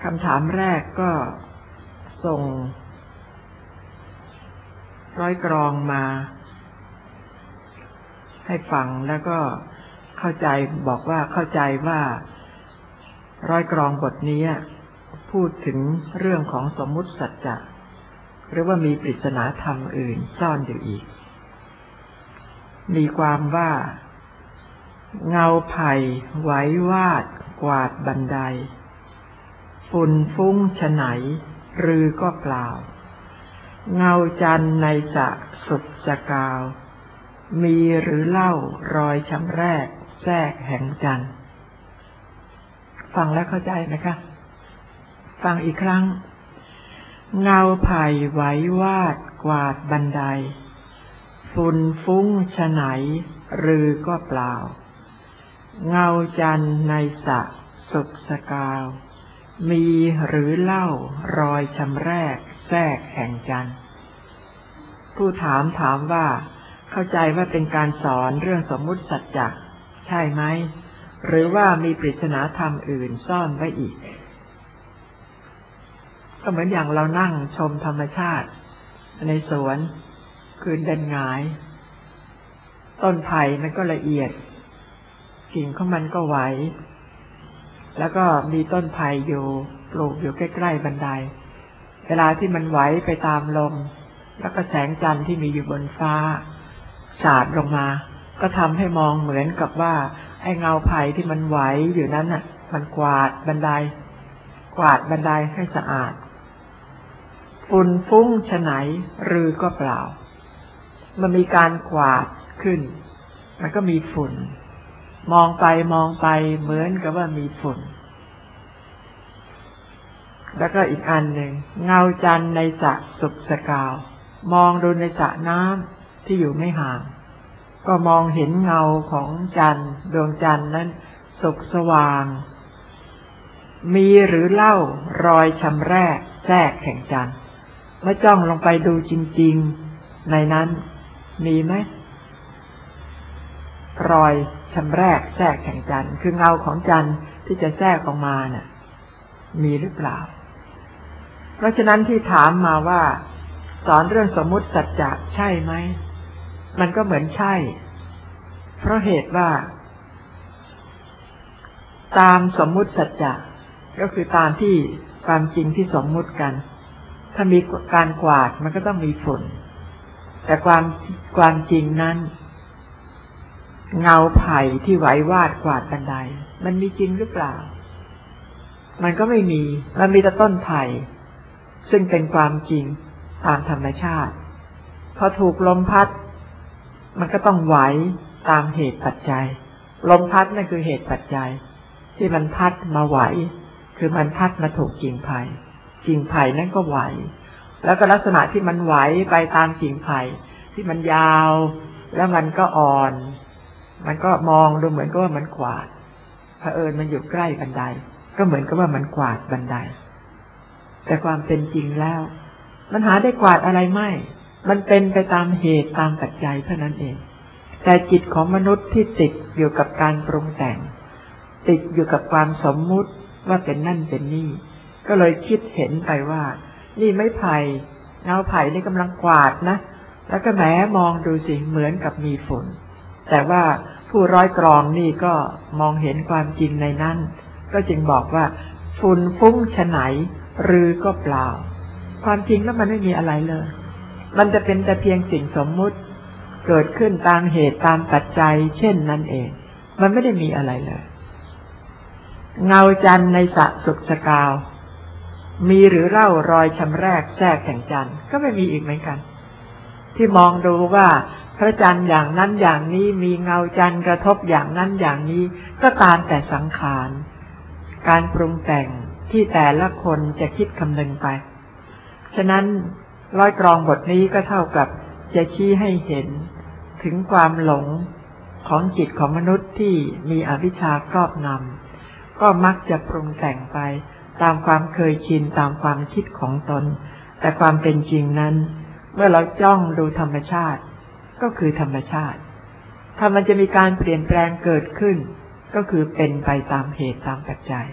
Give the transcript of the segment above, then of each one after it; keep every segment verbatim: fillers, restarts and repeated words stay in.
คำถามแรกก็ส่งร้อยกรองมาให้ฟังแล้วก็เข้าใจบอกว่าเข้าใจว่าร้อยกรองบทนี้พูดถึงเรื่องของสมมุติสัจจะหรือว่ามีปริศนาธรรมอื่นซ่อนอยู่อีกมีความว่าเงาไผ่ไหววาดกวาดบันไดฝุ่นฟุ้งฉะไหนรือก็เปล่าเงาจันทร์ในสระสุดสกาวมีหรือเล่ารอยช้ำแรกแทรกแห่งจันทร์ฟังแล้วเข้าใจไหมคะฟังอีกครั้งเงาไผ่ไหววาดกวาดบันไดฝุ่นฟุ้งฉะไหนรือก็เปล่าเงาจันทร์ในสระสุดสกาวมีหรือเล่ารอยช้ำแรกแทรกแห่งจันทร์ผู้ถามถามว่าเข้าใจว่าเป็นการสอนเรื่องสมมุติสัจจะใช่ไหมหรือว่ามีปริศนาธรรมอื่นซ่อนไว้อีกก็เหมือนอย่างเรานั่งชมธรรมชาติในสวนคืนเดินหงายต้นไผ่มันก็ละเอียดกิ่งของมันก็ไหวแล้วก็มีต้นไผ่อยู่ปลูกอยู่ใกล้ๆบันไดเวลาที่มันไหวไปตามลมแล้วก็แสงจันทร์ที่มีอยู่บนฟ้าสาดลงมาก็ทำให้มองเหมือนกับว่าไอ้เงาไผ่ที่มันไหวอยู่นั้นน่ะมันกวาดบันไดกวาดบันไดให้สะอาดฝุ่นฟุ้งฉะไหนรือก็เปล่ามันมีการกวาดขึ้นมันก็มีฝุ่นมองไปมองไปเหมือนกับว่ามีฝุ่นแล้วก็อีกอันหนึ่งเงาจันทร์ในสระสุกสกาวมองดูในสระน้ำที่อยู่ไม่ห่างก็มองเห็นเงาของจันทร์ดวงจันทร์นั้นสุกสว่างมีหรือเล่ารอยชำแรกแทรกแห่งจันทร์เมื่อจ้องลงไปดูจริงๆในนั้นมีไหมรอยชำแรกแทรกแห่งจันทร์คือเงาของจันทร์ที่จะแทรกออกมาน่ะมีหรือเปล่าเพราะฉะนั้นที่ถามมาว่าสอนเรื่องสมมุติสัจจะใช่ไหมมันก็เหมือนใช่เพราะเหตุว่าตามสมมุติสัจจะก็คือตามที่ความจริงที่สมมุติกันถ้ามีการกวาดมันก็ต้องมีฝุ่นแต่ความความจริงนั้นเงาไผ่ที่ไหววาดกวาดบันไดมันมีจริงหรือเปล่ามันก็ไม่มีมันมีแต่ต้นไผ่ซึ่งเป็นความจริงตามธรรมชาติพอถูกลมพัดมันก็ต้องไหวตามเหตุปัจจัยลมพัดนั่นคือเหตุปัจจัยที่มันพัดมาไหวคือมันพัดมาถูกกิ่งไผ่กิ่งไผ่นั่นก็ไหวแล้วก็ลักษณะที่มันไหวไปตามกิ่งไผ่ที่มันยาวแล้วมันก็อ่อนมันก็มองดูเหมือนกับว่ามันกวาดเผอิญมันอยู่ใกล้บันไดก็เหมือนกับว่ามันกวาดบันไดแต่ความเป็นจริงแล้วมันหาได้กวาดอะไรไม่มันเป็นไปตามเหตุตามปัจจัยเท่านั้นเองแต่จิตของมนุษย์ที่ติดอยู่กับการปรุงแต่งติดอยู่กับความสมมุติว่าเป็นนั่นเป็นนี่ก็เลยคิดเห็นไปว่านี่ไม้ไผ่เงาไผ่นี่กำลังกวาดนะแล้วก็แหมมองดูสิเหมือนกับมีฝุ่นแต่ว่าผู้ร้อยกรองนี่ก็มองเห็นความจริงในนั้นก็จึงบอกว่าฝุ่นฟุ้งฉะไหนรือก็เปล่าความจริงแล้วมันไม่มีอะไรเลยมันจะเป็นแต่เพียงสิ่งสมมุติเกิดขึ้นตามเหตุตามปัจจัยเช่นนั้นเองมันไม่ได้มีอะไรเลยเงาจันทร์ในสระสุกสกาวมีหรือเล่ารอยชำแรกแทรกแห่งจันทร์ก็ไม่มีอีกเหมือนกันที่มองดูว่าพระจันทร์อย่างนั้นอย่างนี้มีเงาจันทร์กระทบอย่างนั้นอย่างนี้ก็ตามแต่สังขารการปรุงแต่งที่แต่ละคนจะคิดคำนึงไปฉะนั้นร้อยกรองบทนี้ก็เท่ากับจะชี้ให้เห็นถึงความหลงของจิตของมนุษย์ที่มีอวิชชาครอบงำก็มักจะปรุงแต่งไปตามความเคยชินตามความคิดของตนแต่ความเป็นจริงนั้นเมื่อเราจ้องดูธรรมชาติก็คือธรรมชาติถ้ามันจะมีการเปลี่ยนแปลงเกิดขึ้นก็คือเป็นไปตามเหตุตามปัจจัย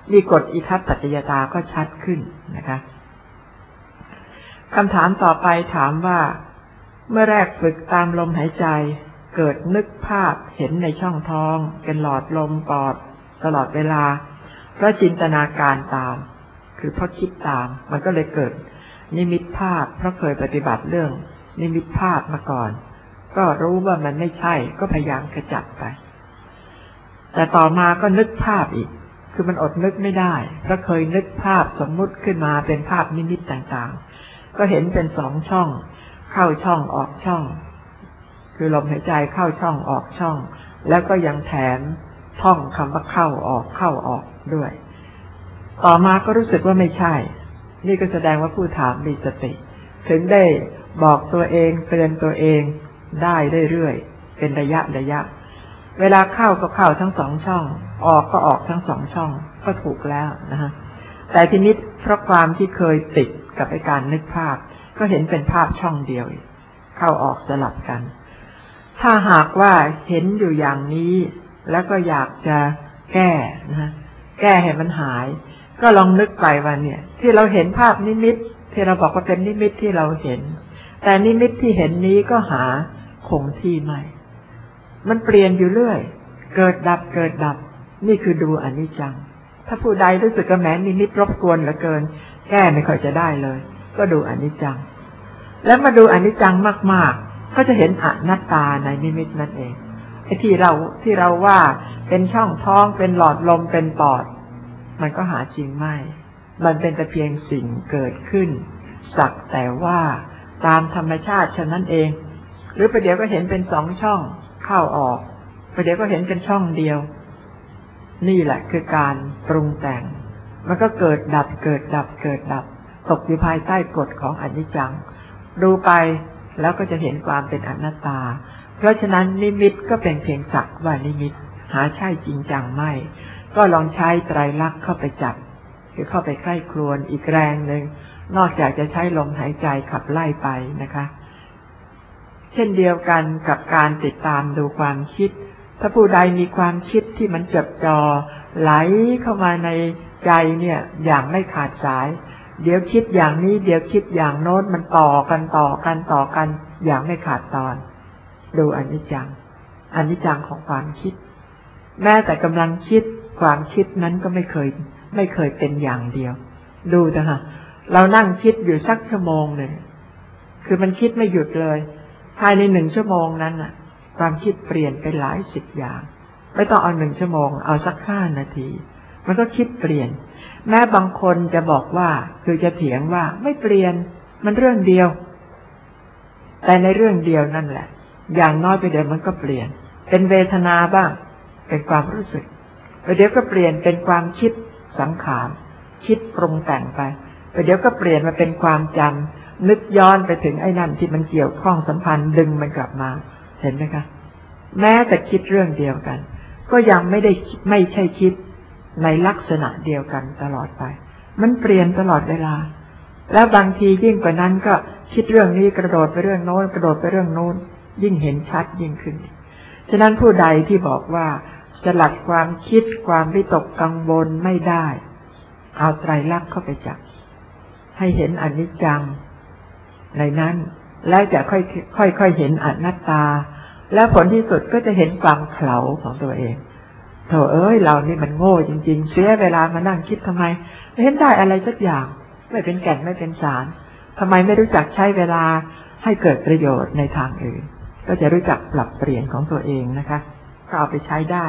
มีกฎอิทัปปัจจยตาก็ชัดขึ้นนะคะคำถามต่อไปถามว่าเมื่อแรกฝึกตามลมหายใจเกิดนึกภาพเห็นในช่องท้องเป็นหลอดลมปอดตลอดเวลาเพราะจินตนาการตามคือเพราะคิดตามมันก็เลยเกิดนิมิตภาพเพราะเคยปฏิบัติเรื่องนิมิตภาพมาก่อนก็รู้ว่ามันไม่ใช่ก็พยายามขจัดไปแต่ต่อมาก็นึกภาพอีกคือมันอดนึกไม่ได้เพราะเคยนึกภาพสมมุติขึ้นมาเป็นภาพนิมิตต่างๆก็เห็นเป็นสองช่องเข้าช่องออกช่องคือลมหายใจเข้าช่องออกช่องแล้วก็ยังแถมท่องคำว่าเข้าออกเข้าออกด้วยต่อมาก็รู้สึกว่าไม่ใช่นี่ก็แสดงว่าผู้ถามมีสติถึงได้บอกตัวเองเตือนตัวเองได้เรื่อยๆเป็นระยะระยะเวลาเข้าก็เข้าทั้งสองช่องออกก็ออกทั้งสองช่องก็ถูกแล้วนะฮะแต่ทีนี้เพราะความที่เคยติดกับไอ้การนึกภาพก็เห็นเป็นภาพช่องเดียวเข้าออกสลับกันถ้าหากว่าเห็นอยู่อย่างนี้แล้วก็อยากจะแก้นะแก้ให้มันหายก็ลองนึกไปว่าเนี่ยที่เราเห็นภาพนิมิตที่เราบอกว่าเป็นนิมิตที่เราเห็นแต่นิมิตที่เห็นนี้ก็หาคงที่ไม่มันเปลี่ยนอยู่เรื่อยเกิดดับเกิดดับนี่คือดูอนิจจังถ้าผู้ใดรู้สึกว่าแม้นิมิตรบกวนเหลือเกินแก้ไม่ค่อยจะได้เลยก็ดูอนิจจังแล้วมาดูอนิจจังมากๆก็จะเห็นอนัตตาในนิมิตนั่นเองไอ้ที่เราที่เราว่าเป็นช่องท้องเป็นหลอดลมเป็นปอดมันก็หาจริงไม่มันเป็นแต่เพียงสิ่งเกิดขึ้นสักแต่ว่าตามธรรมชาติฉะนั้นเองหรือประเดี๋ยวก็เห็นเป็นสองช่องเข้าออกประเดี๋ยวก็เห็นเป็นช่องเดียวนี่แหละคือการปรุงแต่งมันก็เกิดดับเกิดดับเกิดดับตกอยู่ภายใต้กฎของอนิจจังดูไปแล้วก็จะเห็นความเป็นอนัตตาเพราะฉะนั้นนิมิตก็เป็นเพียงสักว่านิมิตหาใช่จริงจังไม่ก็ลองใช้ไตรลักษณ์เข้าไปจับคือเข้าไปใกล้ครวนอีกแรงหนึ่งนอกจากจะใช้ลมหายใจขับไล่ไปนะคะเช่นเดียวกันกับการติดตามดูความคิดถ้าผู้ใดมีความคิดที่มันจดจ่อไหลเข้ามาในใจเนี่ยอย่างไม่ขาดสายเดี๋ยวคิดอย่างนี้เดี๋ยวคิดอย่างโน้นมันต่อกันต่อกันต่อกันอย่างไม่ขาดตอนดูอนิจจังอนิจจังของความคิดแม้แต่กำลังคิดความคิดนั้นก็ไม่เคยไม่เคยเป็นอย่างเดียวดูนะคะเรานั่งคิดอยู่สักชั่วโมงหนึ่งคือมันคิดไม่หยุดเลยภายในหนึ่งชั่วโมงนั้นน่ะความคิดเปลี่ยนไปหลายสิบอย่างไม่ต้องเอาหนึ่งชั่วโมงเอาสักห้านาทีมันก็คิดเปลี่ยนแม้บางคนจะบอกว่าคือจะเถียงว่าไม่เปลี่ยนมันเรื่องเดียวแต่ในเรื่องเดียวนั่นแหละอย่างน้อยไปเดี๋ยวมันก็เปลี่ยนเป็นเวทนาบ้างเป็นความรู้สึกไปเดี๋ยวก็เปลี่ยนเป็นความคิดสังขารคิดปรุงแต่งไปไปเดี๋ยวก็เปลี่ยนมาเป็นความจำนึกย้อนไปถึงไอ้นั่นที่มันเกี่ยวข้องสัมพันธ์ดึงมันกลับมาเห็นไหมคะแม้แต่คิดเรื่องเดียวกันก็ยังไม่ได้ไม่ใช่คิดในลักษณะเดียวกันตลอดไปมันเปลี่ยนตลอดเวลาแล้วบางทียิ่งกว่านั้นก็คิดเรื่องนี้กระโดดไปเรื่องโน้นกระโดดไปเรื่องโน้นยิ่งเห็นชัดยิ่งขึ้นฉะนั้นผู้ใดที่บอกว่าสลัดความคิดความวิตกกังวลไม่ได้เอาไตรลักษณ์เข้าไปจับให้เห็นอนิจจังในนั้นแล้วจะค่อยค่อยค่อยเห็นอนัตตาแล้วผลที่สุดก็จะเห็นความเขลาของตัวเองโธ่เอ้ยเรานี่มันโง่จริงๆเสียเวลามานั่งคิดทำไมไม่เห็นได้อะไรสักอย่างไม่เป็นแก่นไม่เป็นสารทำไมไม่รู้จักใช้เวลาให้เกิดประโยชน์ในทางอื่นก็จะรู้จักปรับเปลี่ยนของตัวเองนะคะก็เอาไปใช้ได้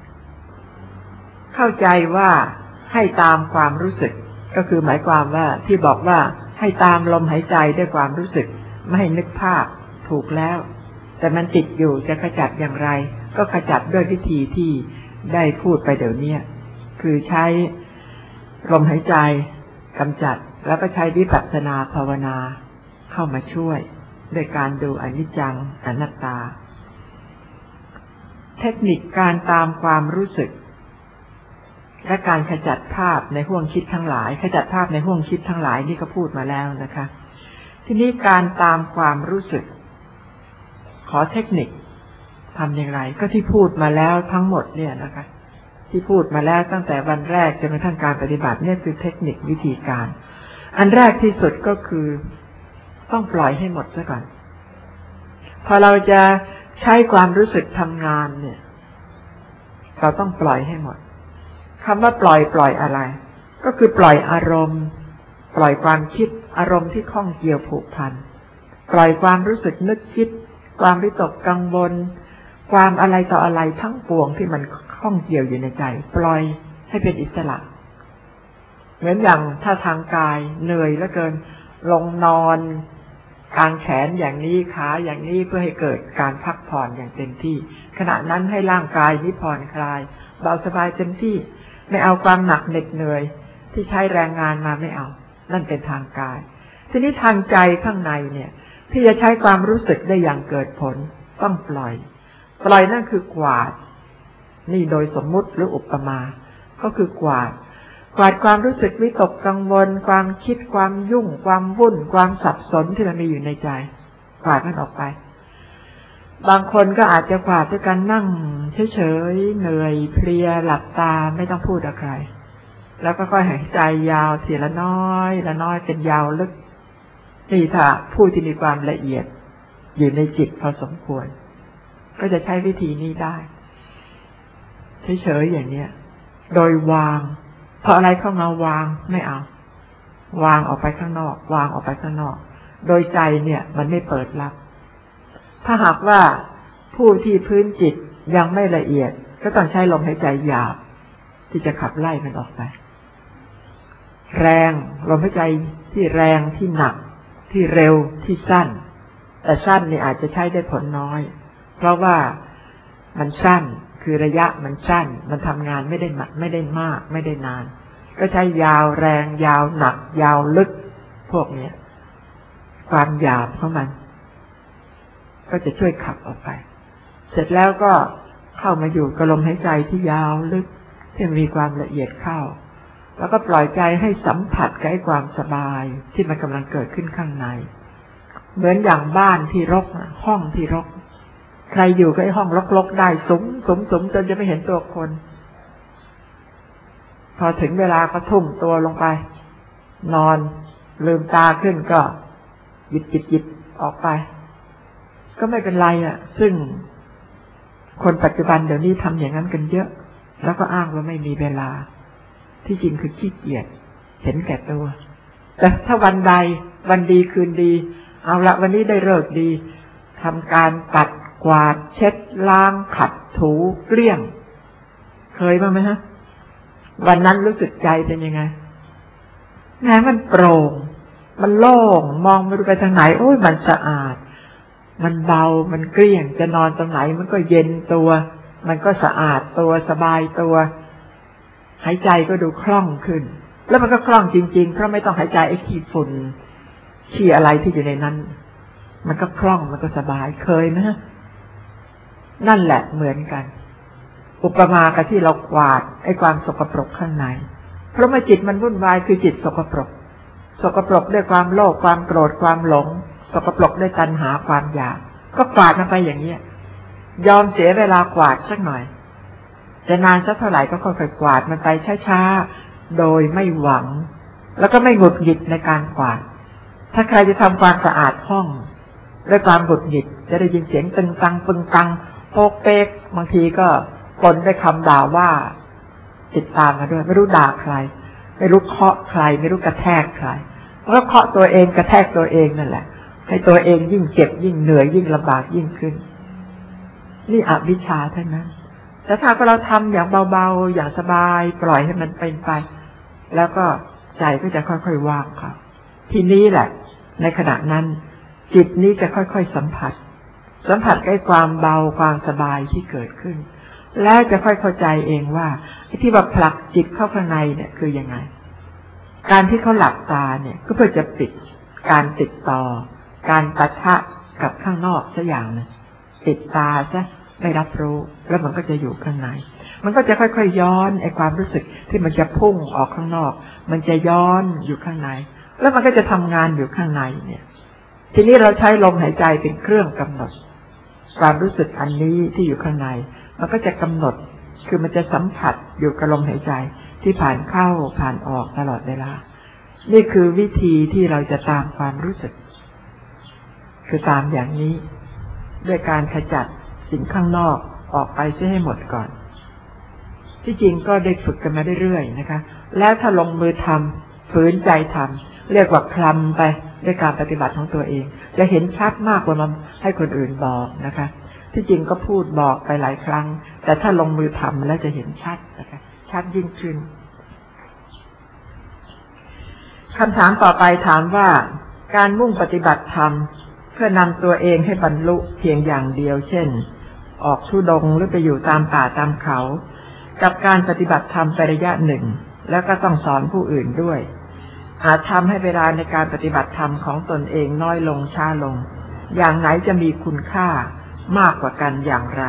เข้าใจว่าให้ตามความรู้สึกก็คือหมายความว่าที่บอกว่าให้ตามลมหายใจด้วยความรู้สึกไม่ให้นึกภาพถูกแล้วแต่มันติดอยู่จะขจัดอย่างไรก็ขจัดด้วยวิธีที่ได้พูดไปเดี๋ยวนี้คือใช้ลมหายใจกำจัดแล้วก็ใช้วิปัสสนาภาวนาเข้ามาช่วยโดยการดูอนิจจังอนัตตาเทคนิคการตามความรู้สึกและการขจัดภาพในห้วงคิดทั้งหลายขจัดภาพในห้วงคิดทั้งหลายนี่ก็พูดมาแล้วนะคะทีนี้การตามความรู้สึกขอเทคนิคทำอย่างไรก็ที่พูดมาแล้วทั้งหมดเนี่ยนะคะที่พูดมาแล้วตั้งแต่วันแรกจนกระทั่งการปฏิบัติเนี่ยคือเทคนิควิธีการอันแรกที่สุดก็คือต้องปล่อยให้หมดซะก่อนพอเราจะใช้ความรู้สึกทำงานเนี่ยเราต้องปล่อยให้หมดคำว่าปล่อยปล่อยอะไรก็คือปล่อยอารมณ์ปล่อยความคิดอารมณ์ที่ข้องเกี่ยวผูกพันปล่อยความรู้สึกนึกคิดความวิตกกังวลความอะไรต่ออะไรทั้งปวงที่มันข้องเกี่ยวอยู่ในใจปล่อยให้เป็นอิสระเหมือนอย่างถ้าทางกายเหนื่อยเหลือเกินลงนอนกางแขนอย่างนี้ขาอย่างนี้เพื่อให้เกิดการพักผ่อนอย่างเต็มที่ขณะนั้นให้ร่างกายนี้ผ่อนคลายเบาสบายเต็มที่ไม่เอาความหนักเหน็ดเหนื่อยที่ใช้แรงงานมาไม่เอานั่นเป็นทางกายทีนี้ทางใจข้างในเนี่ยที่จะใช้ความรู้สึกได้อย่างเกิดผลต้องปล่อยปล่อยนั่นคือกวาดนี่โดยสมมุติหรืออุปมาก็คือกวาดกวาดความรู้สึกวิตกกังวลความคิดความยุ่งความวุ่นความสับสนที่มันมีอยู่ในใจกวาดมันออกไปบางคนก็อาจจะกวาดด้วยการนั่งเฉยๆเหนื่อยเพลียหลับตาไม่ต้องพูดกับใครแล้วก็ค่อยหายใจยาวทีละน้อยละน้อยเป็นยาวลึกนี่ถ้าผู้ที่มีความละเอียดอยู่ในจิตพอสมควรก็จะใช้วิธีนี้ได้เฉยๆอย่างเนี้ยโดยวางพออะไรเข้ามาวางไม่เอาวางออกไปข้างนอกวางออกไปข้างนอกโดยใจเนี่ยมันไม่เปิดรับถ้าหากว่าผู้ที่พื้นจิตยังไม่ละเอียดก็ต้องใช้ลมหายใจหยาบที่จะขับไล่มันออกไปแรงลมหายใจที่แรงที่หนักที่เร็วที่สั้นแต่สั้นนี่อาจจะใช้ได้ผลน้อยเพราะว่ามันสั้นคือระยะมันสั้นมันทำงานไม่ได้ไม่ได้มากไม่ได้นานก็ใช้ยาวแรงยาวหนักยาวลึกพวกนี้ความหยาบของมันก็จะช่วยขับออกไปเสร็จแล้วก็เข้ามาอยู่กับลมหายใจที่ยาวลึกที่มีความละเอียดเข้าแล้วก็ปล่อยใจให้สัมผัสกับความสบายที่มันกำลังเกิดขึ้นข้างในเหมือนอย่างบ้านที่รกห้องที่รกใครอยู่กับไอ้ห้องรกๆได้สมสมสมจนจะไม่เห็นตัวคนพอถึงเวลาก็ทุ่มตัวลงไปนอนลืมตาขึ้นก็หยิบหยิบหยิบออกไปก็ไม่เป็นไรอ่ะซึ่งคนปัจจุบันเดี๋ยวนี้ทำอย่างนั้นกันเยอะแล้วก็อ้างว่าไม่มีเวลาที่จริงคือขี้เกียจเห็นแก่ตัวแต่ถ้าวันใดวันดีคืนดีเอาละวันนี้ได้ฤกษ์ดีทำการปัดกวาดเช็ดล้างขัดถูเกลี้ยงเคยบ้างไหมฮะวันนั้นรู้สึกใจเป็นยังไงแม้มันโปร่งมันโล่งมองไม่รู้ไปทางไหนโอ้ยมันสะอาดมันเบามันเกลี้ยงจะนอนตรงไหนมันก็เย็นตัวมันก็สะอาดตัวสบายตัวหายใจก็ดูคล่องขึ้นแล้วมันก็คล่องจริงๆเพราะไม่ต้องหายใจไอ้ขี้ฝุ่นขี้อะไรที่อยู่ในนั้นมันก็คล่องมันก็สบายเคยไหมฮะนั่นแหละเหมือนกันอุปมากับที่เรากวาดไอ้ความสกปรกข้างในเพราะเมื่อจิตมันวุ่นวายคือจิตสกปรกสกปรกด้วยความโลภความโกรธความหลงสกปรกด้วยตัณหาความอยากก็กวาดมันไปอย่างนี้ยอมเสียเวลากวาดสักหน่อยจะนานสักเท่าไหร่ก็ค่อยๆกวาดมันไปช้าๆโดยไม่หวังแล้วก็ไม่หงุดหงิดในการกวาดถ้าใครจะทำความสะอาดห้องด้วยความหงุดหงิดจะได้ยินเสียงตึงตังปึงตังโปกเป๊กบางทีก็ปนด้วยคำด่าว่าติดตามมาด้วยไม่รู้ด่าใครไม่รู้เคาะใครไม่รู้กระแทกใครแล้วก็เคาะตัวเองกระแทกตัวเองนั่นแหละให้ตัวเองยิ่งเจ็บยิ่งเหนื่อยยิ่งลำบากยิ่งขึ้นนี่อวิชชาเท่านั้นแต่ถ้าเราทำอย่างเบาๆอย่างสบายปล่อยให้มันเป็นไปแล้วก็ใจก็จะค่อยๆว่างค่ะทีนี้แหละในขณะนั้นจิตนี้จะค่อยๆสัมผัสสัมผัสกับความเบาความสบายที่เกิดขึ้นแล้วจะค่อยเข้าใจเองว่าที่ว่าผลักจิตเข้าข้างในเนี่ยคือยังไงการที่เขาหลับตาเนี่ยก็เพื่อจะปิดการติดต่อการปะทะกับข้างนอกสักอย่างนึงปิดตาซะไม่รับรู้แล้วมันก็จะอยู่ข้างในมันก็จะค่อยๆย้อนไอ้ความรู้สึกที่มันจะพุ่งออกข้างนอกมันจะย้อนอยู่ข้างในแล้วมันก็จะทำงานอยู่ข้างในเนี่ยทีนี้เราใช้ลมหายใจเป็นเครื่องกำหนดความรู้สึกอันนี้ที่อยู่ข้างในมันก็จะกำหนดคือมันจะสัมผัสอยู่กับลมหายใจที่ผ่านเข้าผ่านออกตลอดเวลานี่คือวิธีที่เราจะตามความรู้สึกคือตามอย่างนี้ด้วยการขจัดสิ่งข้างนอกออกไปเสียให้หมดก่อนที่จริงก็ได้ฝึกกันมาเรื่อยๆนะคะแล้วถ้าลงมือทำฝืนใจทำเรียกว่าคลำไปด้วยการปฏิบัติของตัวเองจะเห็นชัดมากกว่ามันให้คนอื่นบอกนะคะที่จริงก็พูดบอกไปหลายครั้งแต่ถ้าลงมือทำแล้วจะเห็นชัดนะคะชัดยิ่งขึ้นคำถามต่อไปถามว่าการมุ่งปฏิบัติธรรมเพื่อนำตัวเองให้บรรลุเพียงอย่างเดียวเช่นออกธุดงค์หรือไปอยู่ตามป่าตามเขากับการปฏิบัติธรรมไประยะหนึ่งแล้วก็ต้องสอนผู้อื่นด้วยอาจทำให้เวลาในการปฏิบัติธรรมของตนเองน้อยลงช้าลงอย่างไหนจะมีคุณค่ามากกว่ากันอย่างไร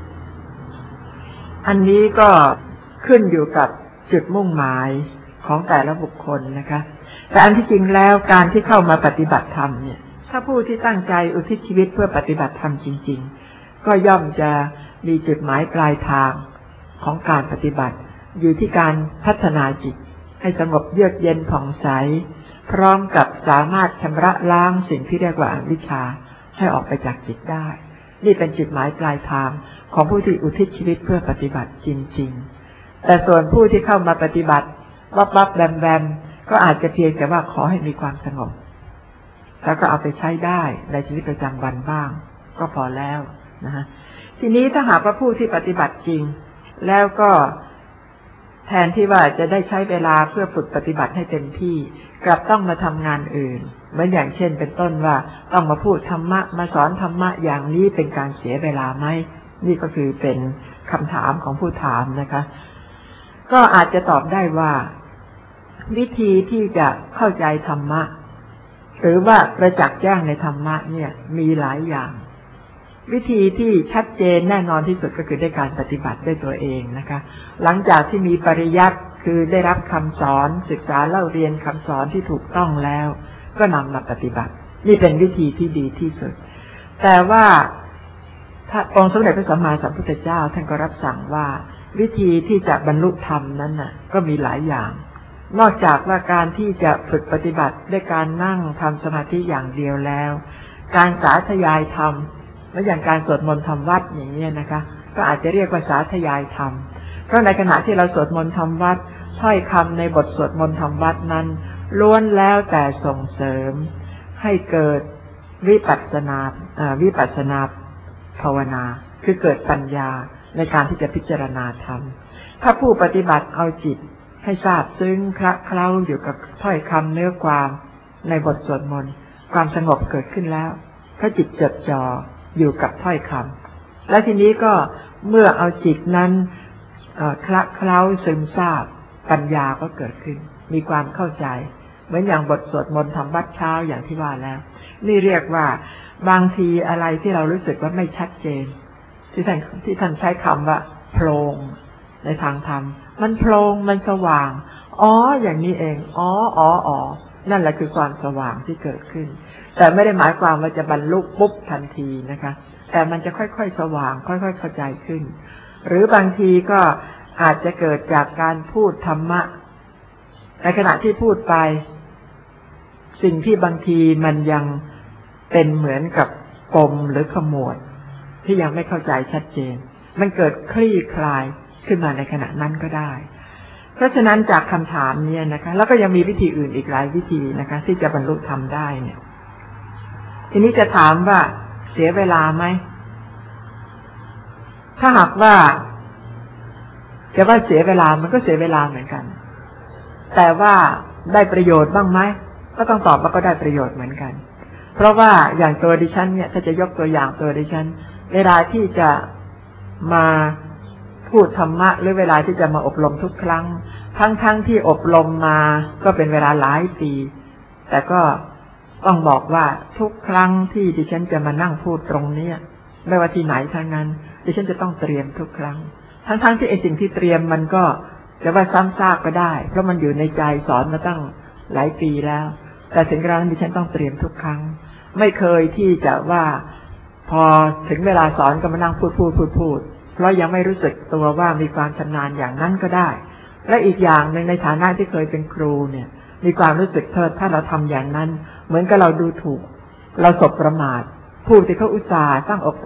อันนี้ก็ขึ้นอยู่กับจุดมุ่งหมายของแต่ละบุคคลนะคะแต่อันที่จริงแล้วการที่เข้ามาปฏิบัติธรรมเนี่ยถ้าผู้ที่ตั้งใจอุทิศชีวิตเพื่อปฏิบัติธรรมจริงๆก็ย่อมจะมีจุดหมายปลายทางของการปฏิบัติอยู่ที่การพัฒนาจิตให้สงบเยือกเย็นผ่องใสพร้อมกับสามารถชำระล้างสิ่งที่เรียกว่าอวิชชาให้ออกไปจากจิตได้นี่เป็นจุดหมายปลายทางของผู้ที่อุทิศชีวิตเพื่อปฏิบัติจริงๆแต่ส่วนผู้ที่เข้ามาปฏิบัติวับๆแวมๆก็อาจจะเพียงแต่ว่าขอให้มีความสงบแล้วก็เอาไปใช้ได้ในชีวิตประจำวันบ้างก็พอแล้วนะฮะทีนี้ถ้าหากว่าผู้ที่ปฏิบัติจริงแล้วก็แทนที่ว่าจะได้ใช้เวลาเพื่อฝึกปฏิบัติให้เต็มที่กลับต้องมาทำงานอื่นเหมือนอย่างเช่นเป็นต้นว่าต้องมาพูดธรรมะมาสอนธรรมะอย่างนี้เป็นการเสียเวลาไหมนี่ก็คือเป็นคำถามของผู้ถามนะคะก็อาจจะตอบได้ว่าวิธีที่จะเข้าใจธรรมะหรือว่าประจักษ์แจ้งในธรรมะเนี่ยมีหลายอย่างวิธีที่ชัดเจนแน่นอนที่สุดก็คือได้การปฏิบัติด้วยตัวเองนะคะหลังจากที่มีปริยัติคือได้รับคำสอนศึกษาเล่าเรียนคำสอนที่ถูกต้องแล้วก็นำมาปฏิบัตินี่เป็นวิธีที่ดีที่สุดแต่ว่าถ้าองค์สมเด็จพระสัมมาสัมพุทธเจ้าท่านก็รับสั่งว่าวิธีที่จะบรรลุธรรมนั้นน่ะก็มีหลายอย่างนอกจากว่าการที่จะฝึกปฏิบัติด้วยการนั่งทำสมาธิอย่างเดียวแล้วการสาธยายธรรมและอย่างการสวดมนต์ทำวัดอย่างนี้นะคะก็อาจจะเรียกว่าสาธยายธรรมเพราะในขณะที่เราสวดมนต์ทำวัดถ้อยคำในบทสวดมนต์ทำวัดนั้นล้วนแล้วแต่ส่งเสริมให้เกิดวิปัสสนาวิปัสสนาภาวนาคือเกิดปัญญาในการที่จะพิจารณาธรรมถ้าผู้ปฏิบัติเอาจิตให้ทราบซึ้งคละเคล้าอยู่กับถ้อยคำเนื้อความในบทสวดมนต์ความสงบเกิดขึ้นแล้วถ้าจิตจดจ่ออยู่กับถ้อยคำและทีนี้ก็เมื่อเอาจิตนั้นคละเคล้าซึมซาบปัญญาก็เกิดขึ้นมีความเข้าใจเหมือนอย่างบทสวดมนต์ทำวัดเช้าอย่างที่ว่าแล้วนี่เรียกว่าบางทีอะไรที่เรารู้สึกว่าไม่ชัดเจนที่ท่านที่ท่านใช้คำว่าโพลงในทางธรรมมันโพลงมันสว่างอ๋ออย่างนี้เองอ๋ออ๋ออ๋อนั่นแหละคือความสว่างที่เกิดขึ้นแต่ไม่ได้หมายความว่าจะบรรลุปุ๊บทันทีนะคะแต่มันจะค่อยๆสว่างค่อยๆเข้าใจขึ้นหรือบางทีก็อาจจะเกิดจากการพูดธรรมะในขณะที่พูดไปสิ่งที่บางทีมันยังเป็นเหมือนกับปมหรือขมวดที่ยังไม่เข้าใจชัดเจนมันเกิดคลี่คลายขึ้นมาในขณะนั้นก็ได้เพราะฉะนั้นจากคำถามนี้นะคะแล้วก็ยังมีวิธีอื่นอีกหลายวิธีนะคะที่จะบรรลุธรรมได้เนี่ยทีนี้จะถามว่าเสียเวลาไหมถ้าหากว่าจะว่าเสียเวลามันก็เสียเวลาเหมือนกันแต่ว่าได้ประโยชน์บ้างไหมก็ต้องตอบว่าก็ได้ประโยชน์เหมือนกันเพราะว่าอย่างตัวดิฉันเนี่ยถ้าจะยกตัวอย่างตัวดิฉันเวลาที่จะมาพูดธรรมะหรือเวลาที่จะมาอบรมทุกครั้งทั้งๆ ท, ที่อบรมมาก็เป็นเวลาหลายปีแต่ก็ต้องบอกว่าทุกครั้งที่ดิฉันจะมานั่งพูดตรงนี้ไม่ว่าที่ไหนทั้งนั้นดิฉันจะต้องเตรียมทุกครั้งทั้งๆ ท, ที่ไอสิ่งที่เตรียมมันก็จะว่าซ้ำซากก็ได้เพราะมันอยู่ในใจสอนมาตั้งหลายปีแล้วแต่ถึงกระนั้นดิฉันต้องเตรียมทุกครั้งไม่เคยที่จะว่าพอถึงเวลาสอนก็มานั่งพูดพูดพูดพูดเพราะยังไม่รู้สึกตัวว่ามีความชำนาญอย่างนั้นก็ได้และอีกอย่างหนึ่งในฐานะที่เคยเป็นครูเนี่ยมีความรู้สึกเธอถ้าเราทำอย่างนั้นเหมือนกับเราดูถูกเราสบประมาทผู้ที่เขาอุตส่าห์ตั้งอก